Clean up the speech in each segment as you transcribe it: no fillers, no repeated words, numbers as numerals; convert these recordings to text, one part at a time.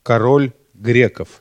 Король греков.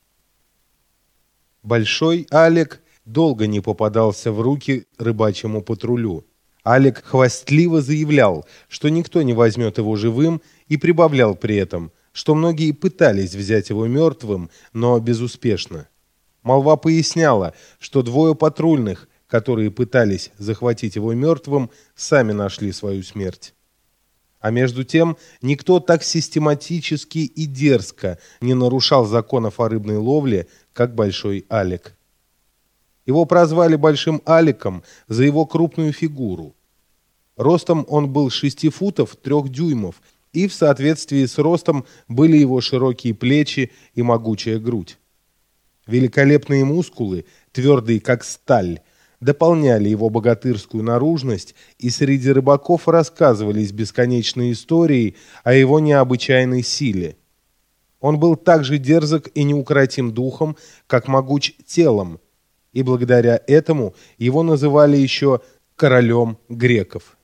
Большой Алек долго не попадался в руки рыбачьему патрулю. Алек хвастливо заявлял, что никто не возьмет его живым, и прибавлял при этом, что многие пытались взять его мертвым, но безуспешно. Молва поясняла, что двое патрульных, которые пытались захватить его мертвым, сами нашли свою смерть. А между тем никто так систематически и дерзко не нарушал законов о рыбной ловле, как Большой Алек. Его прозвали Большим Алеком за его крупную фигуру. Ростом он был 6 футов 3 дюймов, и в соответствии с ростом были его широкие плечи и могучая грудь. Великолепные мускулы, твердые как сталь, дополняли его богатырскую наружность, и среди рыбаков рассказывались бесконечные истории о его необычайной силе. Он был так же дерзок и неукротим духом, как могуч телом, и благодаря этому его называли еще королем греков.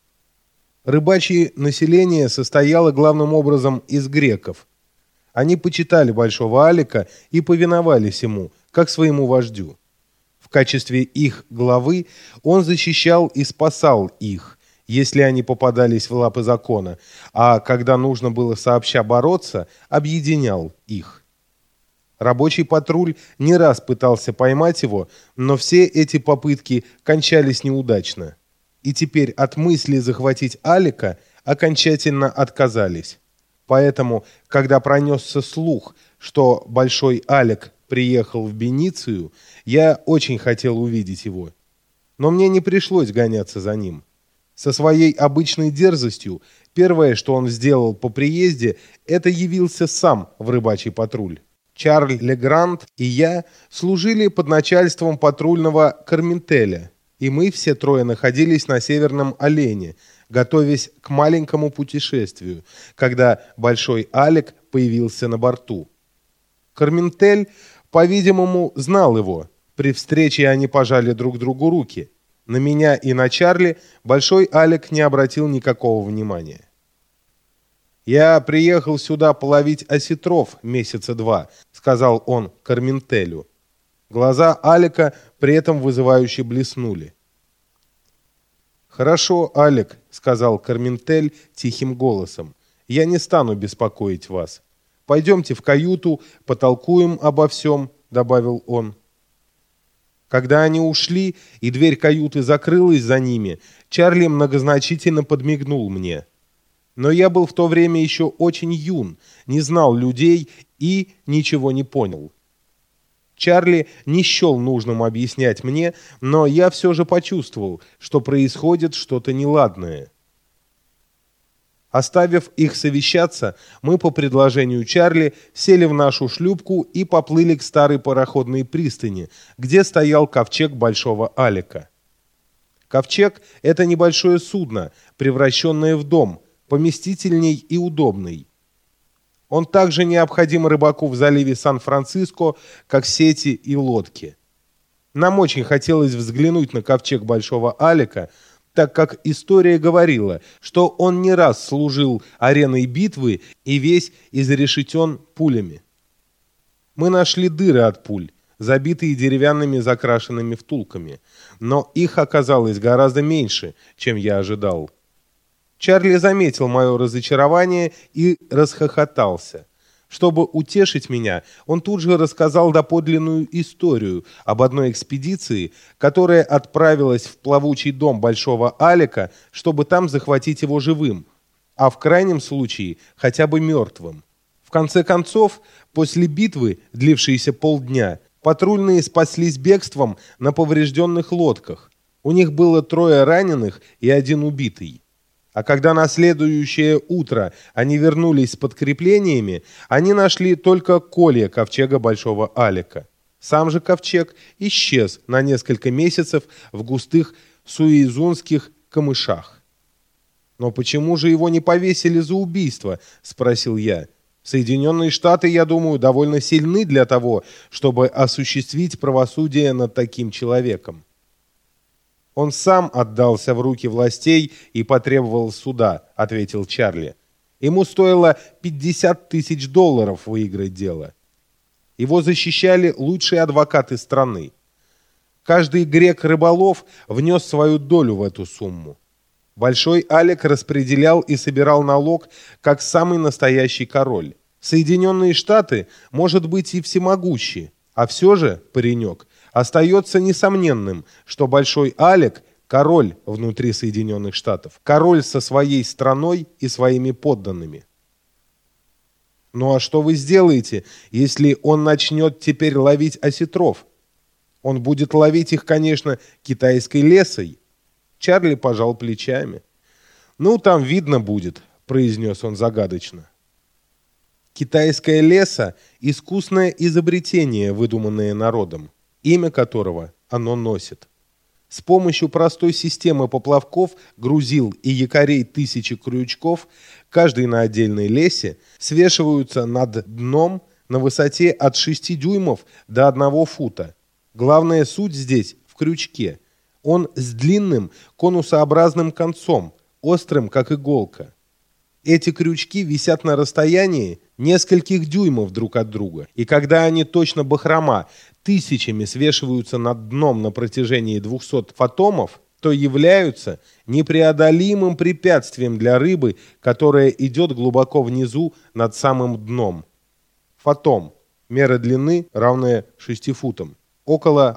Рыбачье население состояло главным образом из греков. Они почитали Большого Алека и повиновались ему, как своему вождю. В качестве их главы он защищал и спасал их, если они попадались в лапы закона, а когда нужно было сообща бороться, объединял их. Рабочий патруль не раз пытался поймать его, но все эти попытки кончались неудачно. И теперь от мысли захватить Алека окончательно отказались. Поэтому, когда пронесся слух, что Большой Алек приехал в Беницию, я очень хотел увидеть его. Но мне не пришлось гоняться за ним. Со своей обычной дерзостью, первое, что он сделал по приезде, это явился сам в рыбачий патруль. Чарль Легранд и я служили под начальством патрульного Карментеля, и мы все трое находились на Северном Олене, готовясь к маленькому путешествию, когда Большой Алек появился на борту. Карментель, по-видимому, знал его. При встрече они пожали друг другу руки. На меня и на Чарли Большой Алек не обратил никакого внимания. «Я приехал сюда половить осетров месяца 2», — сказал он Карментелю. Глаза Алека при этом вызывающе блеснули. «Хорошо, Алек», — сказал Карментель тихим голосом, — «я не стану беспокоить вас. Пойдемте в каюту, потолкуем обо всем», — добавил он. Когда они ушли, и дверь каюты закрылась за ними, Чарли многозначительно подмигнул мне. Но я был в то время еще очень юн, не знал людей и ничего не понял. Чарли не счел нужным объяснять мне, но я все же почувствовал, что происходит что-то неладное. Оставив их совещаться, мы по предложению Чарли сели в нашу шлюпку и поплыли к старой пароходной пристани, где стоял ковчег Большого Алека. Ковчег — это небольшое судно, превращенное в дом, поместительней и удобный. Он также необходим рыбаку в заливе Сан-Франциско, как сети и лодки. Нам очень хотелось взглянуть на ковчег Большого Алека, так как история говорила, что он не раз служил ареной битвы и весь изрешетен пулями. Мы нашли дыры от пуль, забитые деревянными закрашенными втулками, но их оказалось гораздо меньше, чем я ожидал. Чарли заметил мое разочарование и расхохотался. Чтобы утешить меня, он тут же рассказал доподлинную историю об одной экспедиции, которая отправилась в плавучий дом Большого Алека, чтобы там захватить его живым, а в крайнем случае хотя бы мертвым. В конце концов, после битвы, длившейся полдня, патрульные спаслись бегством на поврежденных лодках. У них было 3 раненых и 1 убитый. А когда на следующее утро они вернулись с подкреплениями, они нашли только колья ковчега Большого Алека. Сам же ковчег исчез на несколько месяцев в густых суизунских камышах. «Но почему же его не повесили за убийство?» – спросил я. «Соединенные Штаты, я думаю, довольно сильны для того, чтобы осуществить правосудие над таким человеком». «Он сам отдался в руки властей и потребовал суда», — ответил Чарли. Ему стоило $50 000 выиграть дело. Его защищали лучшие адвокаты страны. Каждый грек-рыболов внес свою долю в эту сумму. Большой Алек распределял и собирал налог, как самый настоящий король. Соединенные Штаты, может быть, и всемогущи, а все же, паренек, остается несомненным, что Большой Алек – король внутри Соединенных Штатов, король со своей страной и своими подданными. Ну а что вы сделаете, если он начнет теперь ловить осетров? Он будет ловить их, конечно, китайской лесой. Чарли пожал плечами. «Ну, там видно будет», — произнес он загадочно. Китайская леса — искусное изобретение, выдуманное народом, имя которого оно носит. С помощью простой системы поплавков, грузил и якорей тысячи крючков, каждый на отдельной лесе, свешиваются над дном на высоте от 6 дюймов до 1 фута. Главная суть здесь в крючке. Он с длинным конусообразным концом, острым как иголка. Эти крючки висят на расстоянии нескольких дюймов друг от друга, и когда они точно бахрома тысячами свешиваются над дном на протяжении 200 фотомов, то являются непреодолимым препятствием для рыбы, которая идет глубоко внизу над самым дном. Фотом – мера длины, равная 6 футам, около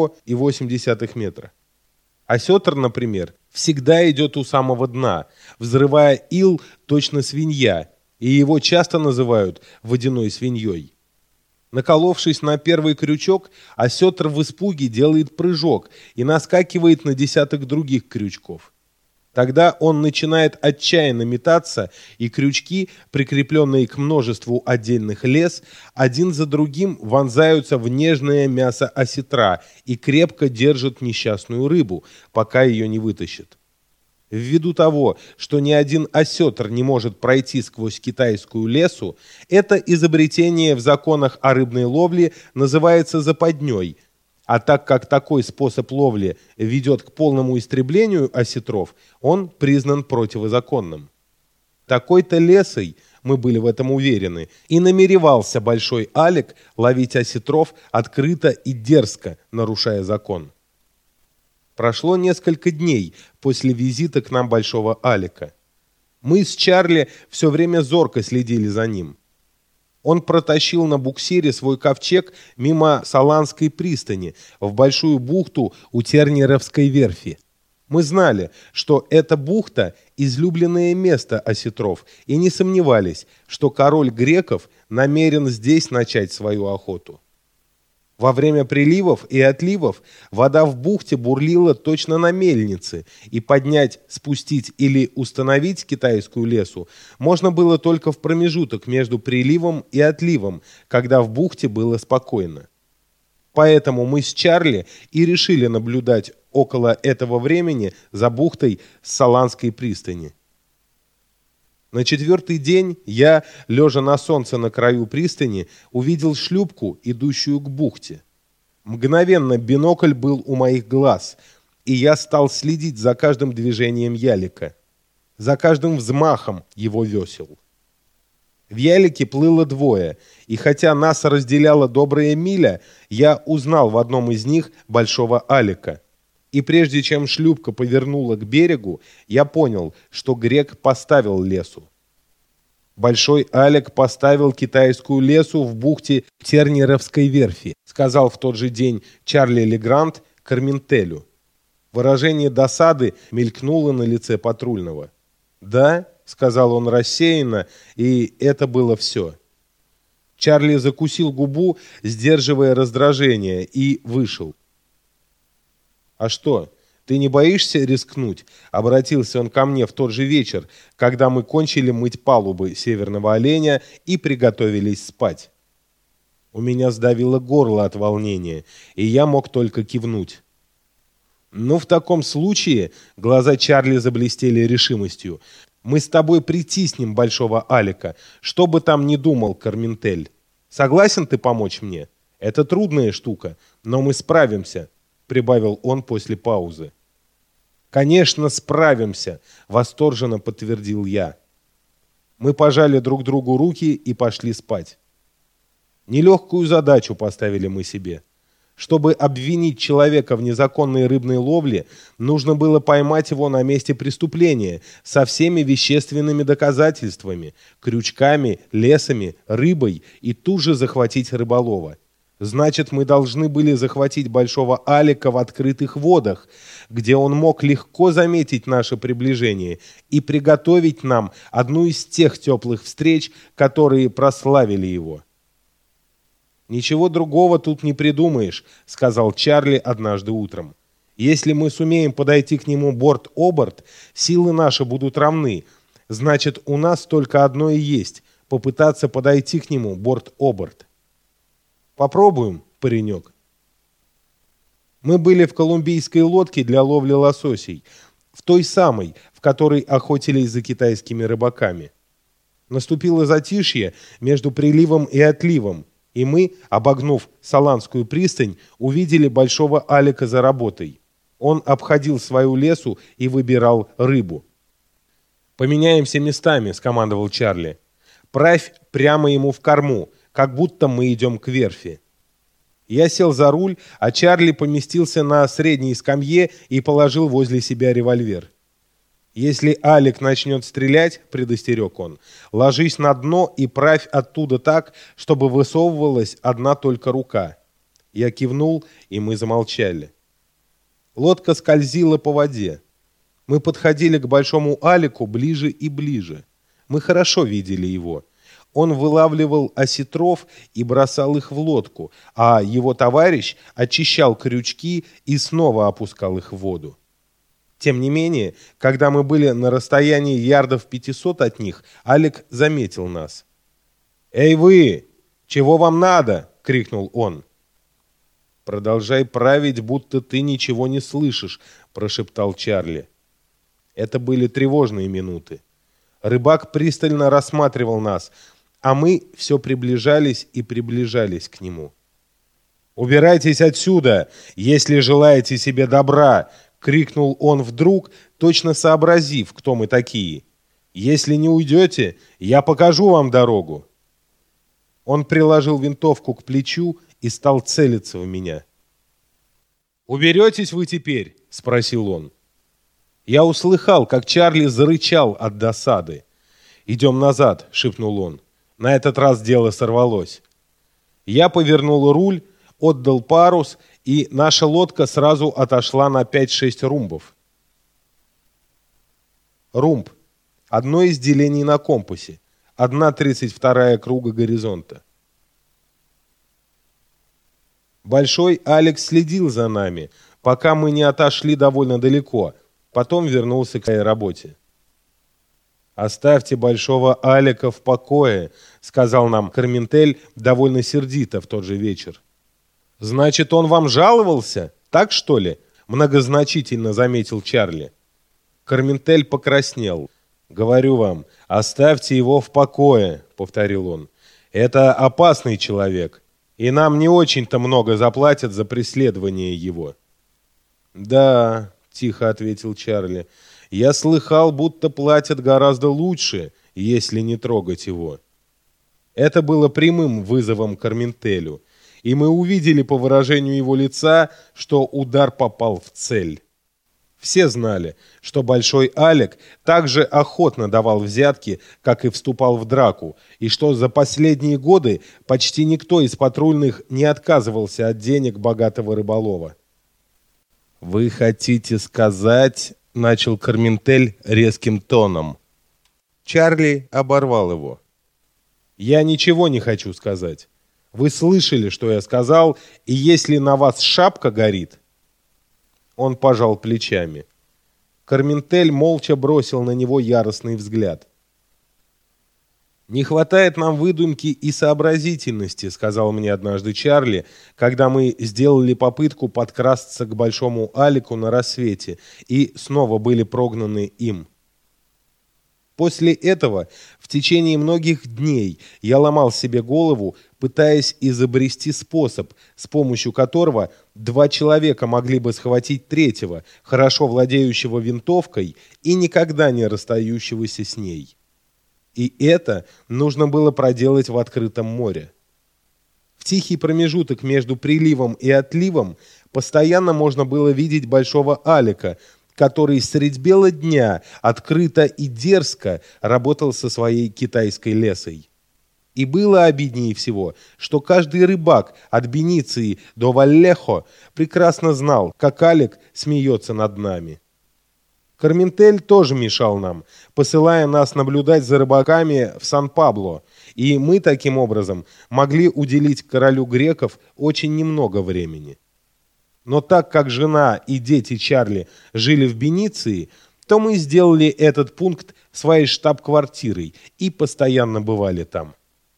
1,8 метра. Осетр, например, всегда идет у самого дна, взрывая ил точно свинья, и его часто называют водяной свиньей. Наколовшись на первый крючок, осетр в испуге делает прыжок и наскакивает на десяток других крючков. Тогда он начинает отчаянно метаться, и крючки, прикрепленные к множеству отдельных лес, один за другим вонзаются в нежное мясо осетра и крепко держат несчастную рыбу, пока ее не вытащат. Ввиду того, что ни один осетр не может пройти сквозь китайскую лесу, это изобретение в законах о рыбной ловле называется западней. А так как такой способ ловли ведет к полному истреблению осетров, он признан противозаконным. Такой-то лесой, мы были в этом уверены, и намеревался Большой Алек ловить осетров открыто и дерзко, нарушая закон. Прошло несколько дней после визита к нам Большого Алека. Мы с Чарли все время зорко следили за ним. Он протащил на буксире свой ковчег мимо Соланской пристани в большую бухту у Тернеровской верфи. Мы знали, что эта бухта – излюбленное место осетров, и не сомневались, что король греков намерен здесь начать свою охоту. Во время приливов и отливов вода в бухте бурлила точно на мельнице, и поднять, спустить или установить китайскую лесу можно было только в промежуток между приливом и отливом, когда в бухте было спокойно. Поэтому мы с Чарли и решили наблюдать около этого времени за бухтой с Соланской пристани. На 4-й день я, лежа на солнце на краю пристани, увидел шлюпку, идущую к бухте. Мгновенно бинокль был у моих глаз, и я стал следить за каждым движением ялика, за каждым взмахом его весел. В ялике плыло 2, и хотя нас разделяла добрая миля, я узнал в одном из них Большого Алека. И прежде чем шлюпка повернула к берегу, я понял, что грек поставил лесу. Большой Алек поставил китайскую лесу в бухте Тернеровской верфи, сказал в тот же день Чарли Легрант Карментелю. Выражение досады мелькнуло на лице патрульного. «Да», — сказал он рассеянно, и это было все. Чарли закусил губу, сдерживая раздражение, и вышел. «А что, ты не боишься рискнуть?» — обратился он ко мне в тот же вечер, когда мы кончили мыть палубы Северного Оленя и приготовились спать. У меня сдавило горло от волнения, и я мог только кивнуть. «Ну, в таком случае...» — глаза Чарли заблестели решимостью. «Мы с тобой притиснем Большого Алека, что бы там ни думал Карментель. Согласен ты помочь мне? Это трудная штука, но мы справимся», — прибавил он после паузы. «Конечно, справимся», — восторженно подтвердил я. Мы пожали друг другу руки и пошли спать. Нелегкую задачу поставили мы себе. Чтобы обвинить человека в незаконной рыбной ловле, нужно было поймать его на месте преступления со всеми вещественными доказательствами, крючками, лесами, рыбой и тут же захватить рыболова. Значит, мы должны были захватить большого Алика в открытых водах, где он мог легко заметить наше приближение и приготовить нам одну из тех теплых встреч, которые прославили его. «Ничего другого тут не придумаешь», — сказал Чарли однажды утром. «Если мы сумеем подойти к нему борт-оборт, силы наши будут равны. Значит, у нас только одно и есть — попытаться подойти к нему борт-оборт. Попробуем, паренек». Мы были в колумбийской лодке для ловли лососей, в той самой, в которой охотились за китайскими рыбаками. Наступило затишье между приливом и отливом, и мы, обогнув Саланскую пристань, увидели большого Алика за работой. Он обходил свою лесу и выбирал рыбу. «Поменяемся местами», — скомандовал Чарли. «Правь прямо ему в корму, как будто мы идем к верфи». Я сел за руль, а Чарли поместился на средней скамье и положил возле себя револьвер. «Если Алик начнет стрелять, — предостерег он, — ложись на дно и правь оттуда так, чтобы высовывалась одна только рука». Я кивнул, и мы замолчали. Лодка скользила по воде. Мы подходили к большому Алику ближе и ближе. Мы хорошо видели его. Он вылавливал осетров и бросал их в лодку, а его товарищ очищал крючки и снова опускал их в воду. Тем не менее, когда мы были на расстоянии ярдов 500 от них, Алик заметил нас. «Эй вы! Чего вам надо?» — крикнул он. «Продолжай править, будто ты ничего не слышишь», — прошептал Чарли. Это были тревожные минуты. Рыбак пристально рассматривал нас, а мы все приближались и приближались к нему. «Убирайтесь отсюда, если желаете себе добра!» — крикнул он вдруг, точно сообразив, кто мы такие. «Если не уйдете, я покажу вам дорогу». Он приложил винтовку к плечу и стал целиться в меня. «Уберетесь вы теперь?» — спросил он. Я услыхал, как Чарли зарычал от досады. «Идем назад», — шепнул он. На этот раз дело сорвалось. Я повернул руль, отдал парус, и наша лодка сразу отошла на 5-6 румбов. Румб — одно из делений на компасе, 1/32 круга горизонта. Большой Алекс следил за нами, пока мы не отошли довольно далеко, потом вернулся к своей работе. «Оставьте большого Алика в покое», — сказал нам Карментель довольно сердито в тот же вечер. «Значит, он вам жаловался? Так, что ли?» — многозначительно заметил Чарли. Карментель покраснел. «Говорю вам, оставьте его в покое», — повторил он. «Это опасный человек, и нам не очень-то много заплатят за преследование его». «Да», — тихо ответил Чарли, — «я слыхал, будто платят гораздо лучше, если не трогать его». Это было прямым вызовом Карментелю, и мы увидели по выражению его лица, что удар попал в цель. Все знали, что Большой Алик так же охотно давал взятки, как и вступал в драку, и что за последние годы почти никто из патрульных не отказывался от денег богатого рыболова. «Вы хотите сказать...» — начал Карментель резким тоном. Чарли оборвал его. «Я ничего не хочу сказать. Вы слышали, что я сказал, и если на вас шапка горит...» Он пожал плечами. Карментель молча бросил на него яростный взгляд. «Не хватает нам выдумки и сообразительности», — сказал мне однажды Чарли, когда мы сделали попытку подкрасться к Большому Алику на рассвете и снова были прогнаны им. После этого в течение многих дней я ломал себе голову, пытаясь изобрести способ, с помощью которого 2 человека могли бы схватить третьего, хорошо владеющего винтовкой и никогда не расстающегося с ней. И это нужно было проделать в открытом море. В тихий промежуток между приливом и отливом постоянно можно было видеть большого Алика, который средь бела дня открыто и дерзко работал со своей китайской лесой. И было обиднее всего, что каждый рыбак от Бениции до Валлехо прекрасно знал, как Алик смеется над нами. Карментель тоже мешал нам, посылая нас наблюдать за рыбаками в Сан-Пабло, и мы таким образом могли уделить королю греков очень немного времени. Но так как жена и дети Чарли жили в Бениции, то мы сделали этот пункт своей штаб-квартирой и постоянно бывали там.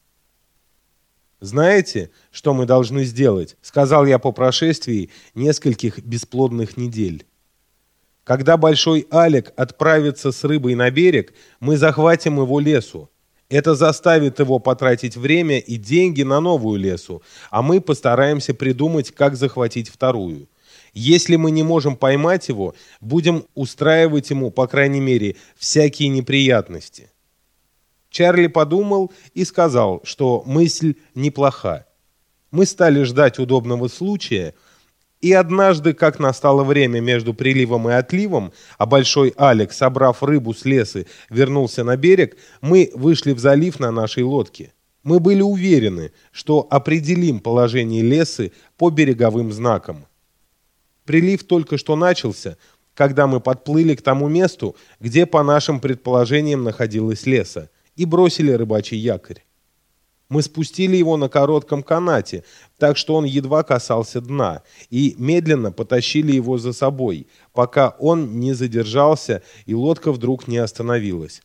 «Знаете, что мы должны сделать?» — сказал я по прошествии нескольких бесплодных недель. «Когда большой Алик отправится с рыбой на берег, мы захватим его лесу. Это заставит его потратить время и деньги на новую лесу, а мы постараемся придумать, как захватить вторую. Если мы не можем поймать его, будем устраивать ему, по крайней мере, всякие неприятности». Чарли подумал и сказал, что мысль неплоха. Мы стали ждать удобного случая, и однажды, как настало время между приливом и отливом, а большой Алик, собрав рыбу с леса, вернулся на берег, мы вышли в залив на нашей лодке. Мы были уверены, что определим положение леса по береговым знакам. Прилив только что начался, когда мы подплыли к тому месту, где, по нашим предположениям, находилось леса, и бросили рыбачий якорь. Мы спустили его на коротком канате, так что он едва касался дна, и медленно потащили его за собой, пока он не задержался и лодка вдруг не остановилась.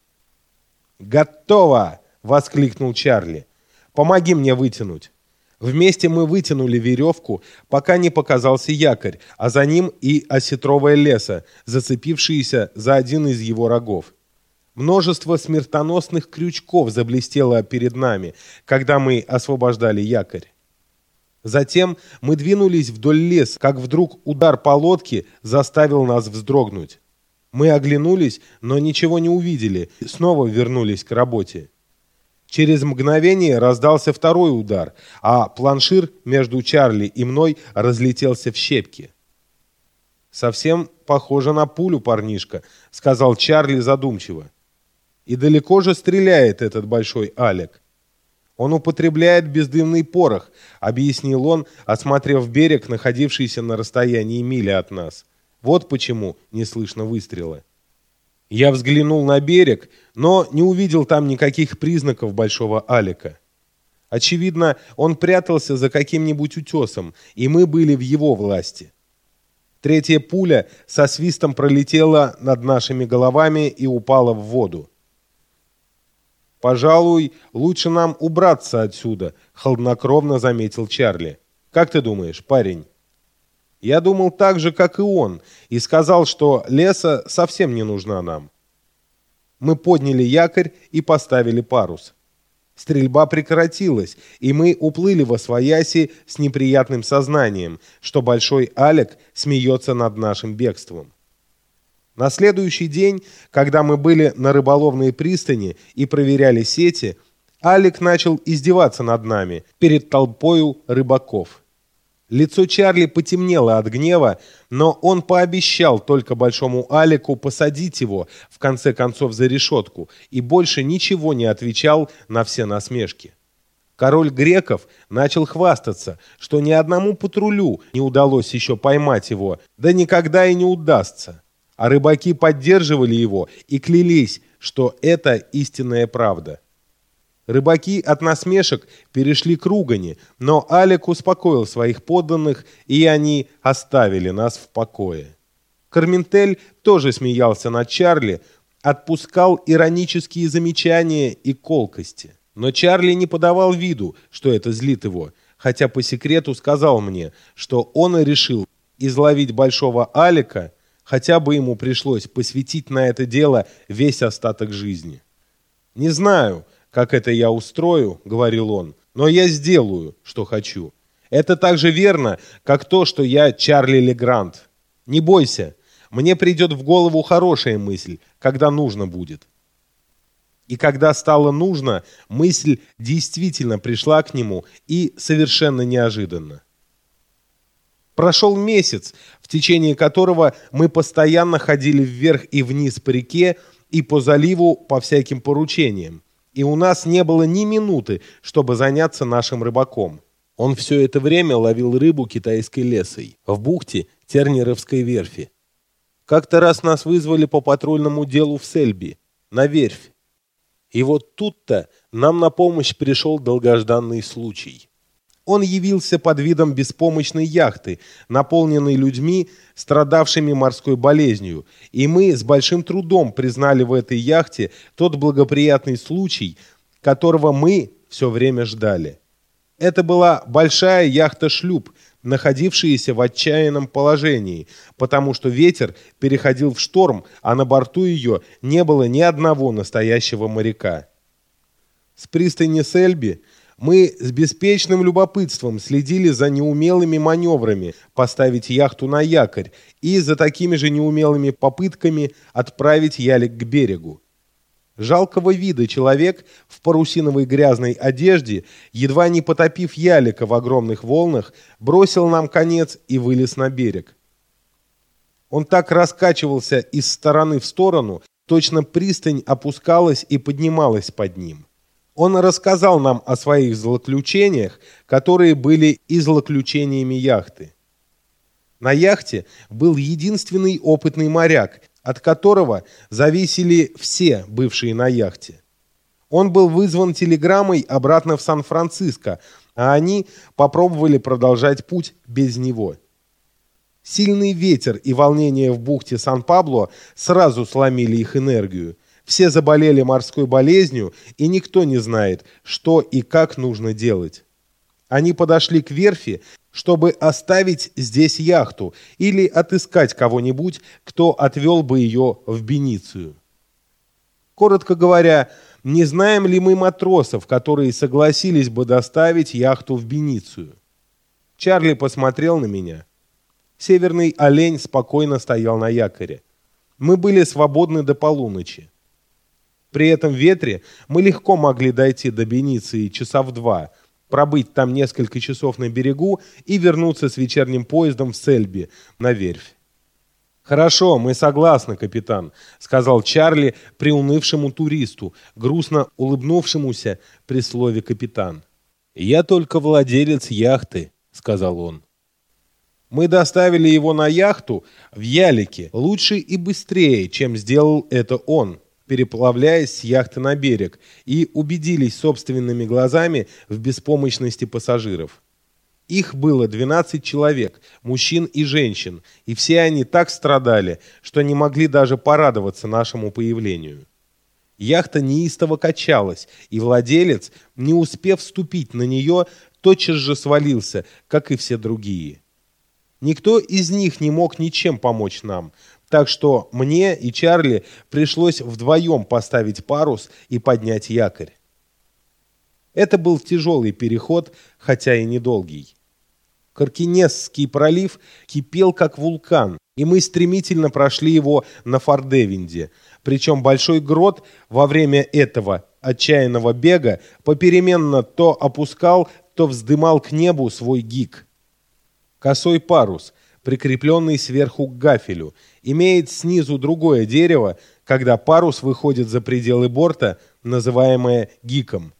«Готово!» — воскликнул Чарли. «Помоги мне вытянуть». Вместе мы вытянули веревку, пока не показался якорь, а за ним и осетровое лесо, зацепившееся за один из его рогов. Множество смертоносных крючков заблестело перед нами, когда мы освобождали якорь. Затем мы двинулись вдоль леса, как вдруг удар по лодке заставил нас вздрогнуть. Мы оглянулись, но ничего не увидели, и снова вернулись к работе. Через мгновение раздался второй удар, а планшир между Чарли и мной разлетелся в щепки. «Совсем похоже на пулю, парнишка», — сказал Чарли задумчиво. «И далеко же стреляет этот большой Алик?» «Он употребляет бездымный порох», — объяснил он, осмотрев берег, находившийся на расстоянии мили от нас. «Вот почему не слышно выстрела». Я взглянул на берег, но не увидел там никаких признаков большого Алика. Очевидно, он прятался за каким-нибудь утесом, и мы были в его власти. Третья пуля со свистом пролетела над нашими головами и упала в воду. «Пожалуй, лучше нам убраться отсюда», — хладнокровно заметил Чарли. «Как ты думаешь, парень?» Я думал так же, как и он, и сказал, что леса совсем не нужна нам. Мы подняли якорь и поставили парус. Стрельба прекратилась, и мы уплыли восвояси с неприятным сознанием, что большой Алик смеется над нашим бегством. На следующий день, когда мы были на рыболовной пристани и проверяли сети, Алик начал издеваться над нами перед толпою рыбаков. Лицо Чарли потемнело от гнева, но он пообещал только большому Алику посадить его, в конце концов, за решетку, и больше ничего не отвечал на все насмешки. Король греков начал хвастаться, что ни одному патрулю не удалось еще поймать его, да никогда и не удастся. А рыбаки поддерживали его и клялись, что это истинная правда. Рыбаки от насмешек перешли к ругани, но Алик успокоил своих подданных, и они оставили нас в покое. Карментель тоже смеялся над Чарли, отпускал иронические замечания и колкости. Но Чарли не подавал виду, что это злит его, хотя по секрету сказал мне, что он и решил изловить большого Алика, хотя бы ему пришлось посвятить на это дело весь остаток жизни. «Не знаю, как это я устрою», — говорил он, — «но я сделаю, что хочу. Это так же верно, как то, что я Чарли Легранд. Не бойся, мне придет в голову хорошая мысль, когда нужно будет». И когда стало нужно, мысль действительно пришла к нему и совершенно неожиданно. Прошел месяц, в течение которого мы постоянно ходили вверх и вниз по реке и по заливу по всяким поручениям, и у нас не было ни минуты, чтобы заняться нашим рыбаком. Он все это время ловил рыбу китайской лесой в бухте Тернеровской верфи. Как-то раз нас вызвали по патрульному делу в Сельби, на верфь. И вот тут-то нам на помощь пришел долгожданный случай. Он явился под видом беспомощной яхты, наполненной людьми, страдавшими морской болезнью, и мы с большим трудом признали в этой яхте тот благоприятный случай, которого мы все время ждали. Это была большая яхта-шлюп, находившаяся в отчаянном положении, потому что ветер переходил в шторм, а на борту ее не было ни одного настоящего моряка. С пристани Сельби мы с беспечным любопытством следили за неумелыми маневрами поставить яхту на якорь и за такими же неумелыми попытками отправить ялик к берегу. Жалкого вида человек в парусиновой грязной одежде, едва не потопив ялика в огромных волнах, бросил нам конец и вылез на берег. Он так раскачивался из стороны в сторону, точно пристань опускалась и поднималась под ним. Он рассказал нам о своих злоключениях, которые были и злоключениями яхты. На яхте был единственный опытный моряк, от которого зависели все бывшие на яхте. Он был вызван телеграммой обратно в Сан-Франциско, а они попробовали продолжать путь без него. Сильный ветер и волнение в бухте Сан-Пабло сразу сломили их энергию. Все заболели морской болезнью, и никто не знает, что и как нужно делать. Они подошли к верфи, чтобы оставить здесь яхту или отыскать кого-нибудь, кто отвел бы ее в Беницию. Коротко говоря, не знаем ли мы матросов, которые согласились бы доставить яхту в Беницию? Чарли посмотрел на меня. Северный олень спокойно стоял на якоре. Мы были свободны до полуночи. При этом ветре мы легко могли дойти до Бениции часа в 2, пробыть там несколько часов на берегу и вернуться с вечерним поездом в Сельби на верфь. «Хорошо, мы согласны, капитан», — сказал Чарли приунывшему туристу, грустно улыбнувшемуся при слове «капитан». «Я только владелец яхты», — сказал он. Мы доставили его на яхту в ялике лучше и быстрее, чем сделал это он, переплавляясь с яхты на берег, и убедились собственными глазами в беспомощности пассажиров. Их было 12 человек, мужчин и женщин, и все они так страдали, что не могли даже порадоваться нашему появлению. Яхта неистово качалась, и владелец, не успев вступить на нее, тотчас же свалился, как и все другие. Никто из них не мог ничем помочь нам, так что мне и Чарли пришлось вдвоем поставить парус и поднять якорь. Это был тяжелый переход, хотя и недолгий. Каркинесский пролив кипел как вулкан, и мы стремительно прошли его на Фордевинде, причем Большой Грот во время этого отчаянного бега попеременно то опускал, то вздымал к небу свой гик. Косой парус, прикрепленный сверху к гафелю, имеет снизу другое дерево, когда парус выходит за пределы борта, называемое гиком.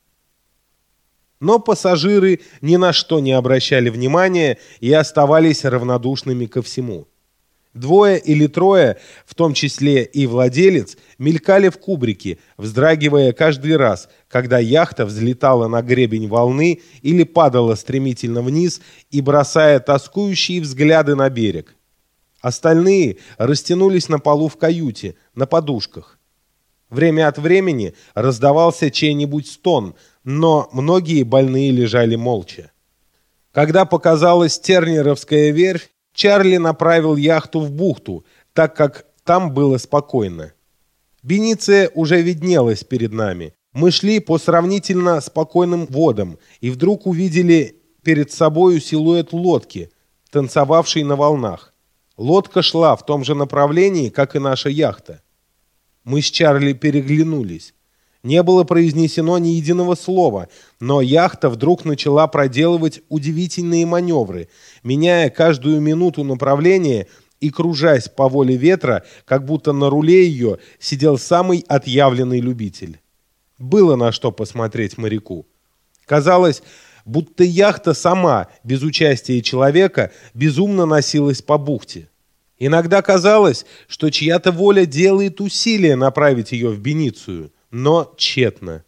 Но пассажиры ни на что не обращали внимания и оставались равнодушными ко всему. 2 или 3, в том числе и владелец, мелькали в кубрике, вздрагивая каждый раз, когда яхта взлетала на гребень волны или падала стремительно вниз и бросая тоскующие взгляды на берег. Остальные растянулись на полу в каюте, на подушках. Время от времени раздавался чей-нибудь стон, но многие больные лежали молча. Когда показалась Тернеровская верфь, Чарли направил яхту в бухту, так как там было спокойно. Бениция уже виднелась перед нами. Мы шли по сравнительно спокойным водам и вдруг увидели перед собою силуэт лодки, танцевавшей на волнах. Лодка шла в том же направлении, как и наша яхта. Мы с Чарли переглянулись. Не было произнесено ни единого слова, но яхта вдруг начала проделывать удивительные маневры, меняя каждую минуту направление и кружась по воле ветра, как будто на руле ее сидел самый отъявленный любитель. Было на что посмотреть моряку. Казалось, будто яхта сама, без участия человека, безумно носилась по бухте. Иногда казалось, что чья-то воля делает усилия направить ее в Беницию, но тщетно.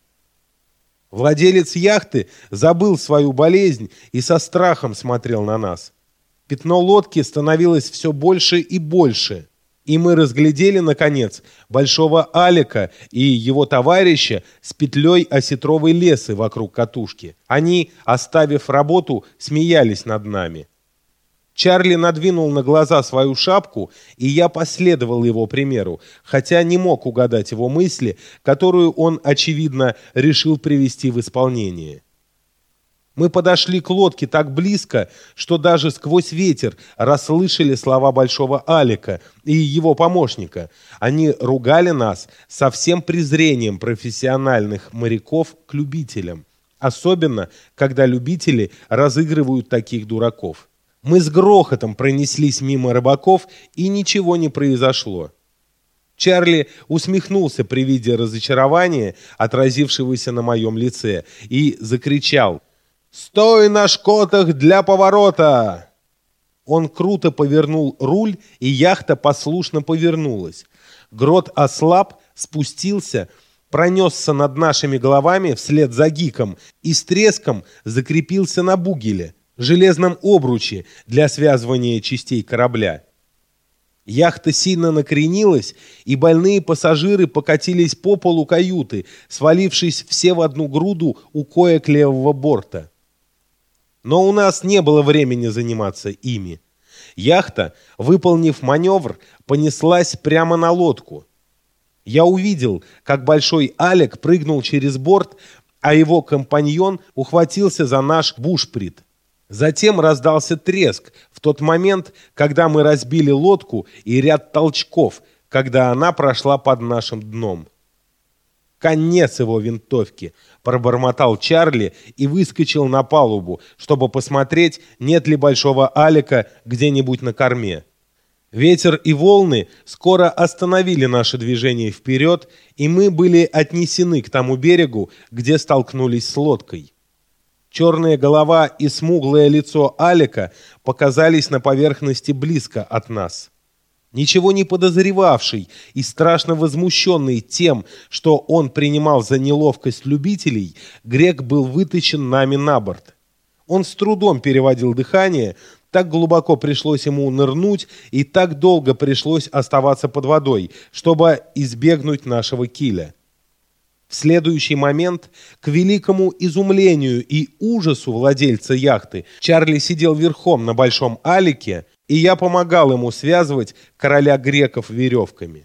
Владелец яхты забыл свою болезнь и со страхом смотрел на нас. Пятно лодки становилось все больше и больше, и мы разглядели, наконец, большого Алика и его товарища с петлей осетровой лесы вокруг катушки. Они, оставив работу, смеялись над нами. Чарли надвинул на глаза свою шапку, и я последовал его примеру, хотя не мог угадать его мысли, которую он, очевидно, решил привести в исполнение. Мы подошли к лодке так близко, что даже сквозь ветер расслышали слова большого Алика и его помощника. Они ругали нас со всем презрением профессиональных моряков к любителям, особенно когда любители разыгрывают таких дураков. Мы с грохотом пронеслись мимо рыбаков, и ничего не произошло. Чарли усмехнулся при виде разочарования, отразившегося на моем лице, и закричал: «Стой на шкотах для поворота!» Он круто повернул руль, и яхта послушно повернулась. Грот ослаб, спустился, пронесся над нашими головами вслед за гиком и с треском закрепился на бугеле, железном обруче для связывания частей корабля. Яхта сильно накренилась, и больные пассажиры покатились по полу каюты, свалившись все в одну груду у коек левого борта. Но у нас не было времени заниматься ими. Яхта, выполнив маневр, понеслась прямо на лодку. Я увидел, как большой Алик прыгнул через борт, а его компаньон ухватился за наш бушприт. Затем раздался треск в тот момент, когда мы разбили лодку, и ряд толчков, когда она прошла под нашим дном. «Конец его винтовки!» — пробормотал Чарли и выскочил на палубу, чтобы посмотреть, нет ли большого Алика где-нибудь на корме. Ветер и волны скоро остановили наше движение вперед, и мы были отнесены к тому берегу, где столкнулись с лодкой. Черная голова и смуглое лицо Алика показались на поверхности близко от нас. Ничего не подозревавший и страшно возмущенный тем, что он принимал за неловкость любителей, грек был вытащен нами на борт. Он с трудом переводил дыхание, так глубоко пришлось ему нырнуть и так долго пришлось оставаться под водой, чтобы избегнуть нашего киля. В следующий момент, к великому изумлению и ужасу владельца яхты, Чарли сидел верхом на большом Алике, и я помогал ему связывать короля греков веревками.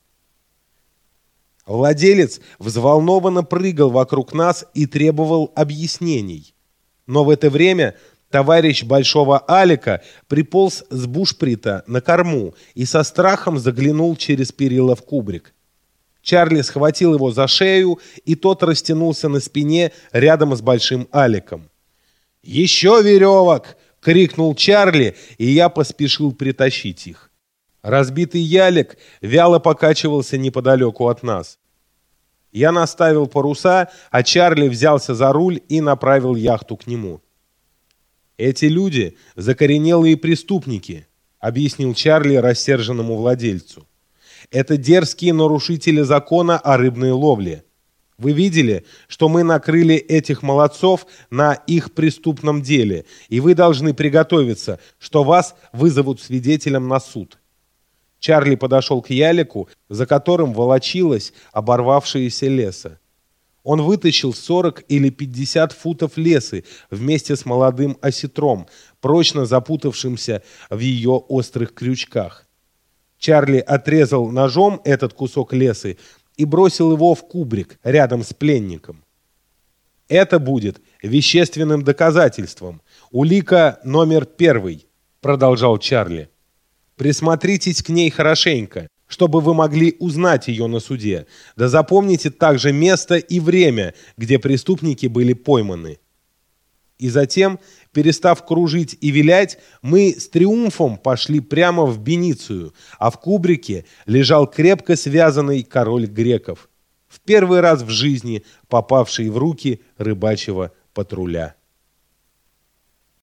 Владелец взволнованно прыгал вокруг нас и требовал объяснений. Но в это время товарищ большого Алика приполз с бушприта на корму и со страхом заглянул через перила в кубрик. Чарли схватил его за шею, и тот растянулся на спине рядом с большим Аликом. «Еще веревок!» — крикнул Чарли, и я поспешил притащить их. Разбитый ялик вяло покачивался неподалеку от нас. Я наставил паруса, а Чарли взялся за руль и направил яхту к нему. «Эти люди — закоренелые преступники», — объяснил Чарли рассерженному владельцу. «Это дерзкие нарушители закона о рыбной ловле. Вы видели, что мы накрыли этих молодцов на их преступном деле, и вы должны приготовиться, что вас вызовут свидетелем на суд». Чарли подошел к ялику, за которым волочилась оборвавшаяся леса. Он вытащил 40 или 50 футов лесы вместе с молодым осетром, прочно запутавшимся в ее острых крючках. Чарли отрезал ножом этот кусок лесы и бросил его в кубрик рядом с пленником. «Это будет вещественным доказательством. Улика номер 1», — продолжал Чарли. «Присмотритесь к ней хорошенько. чтобы вы могли узнать ее на суде. Да запомните также место и время, где преступники были пойманы». И затем, перестав кружить и вилять, мы с триумфом пошли прямо в Беницию, а в кубрике лежал крепко связанный король греков, в первый раз в жизни попавший в руки рыбачьего патруля.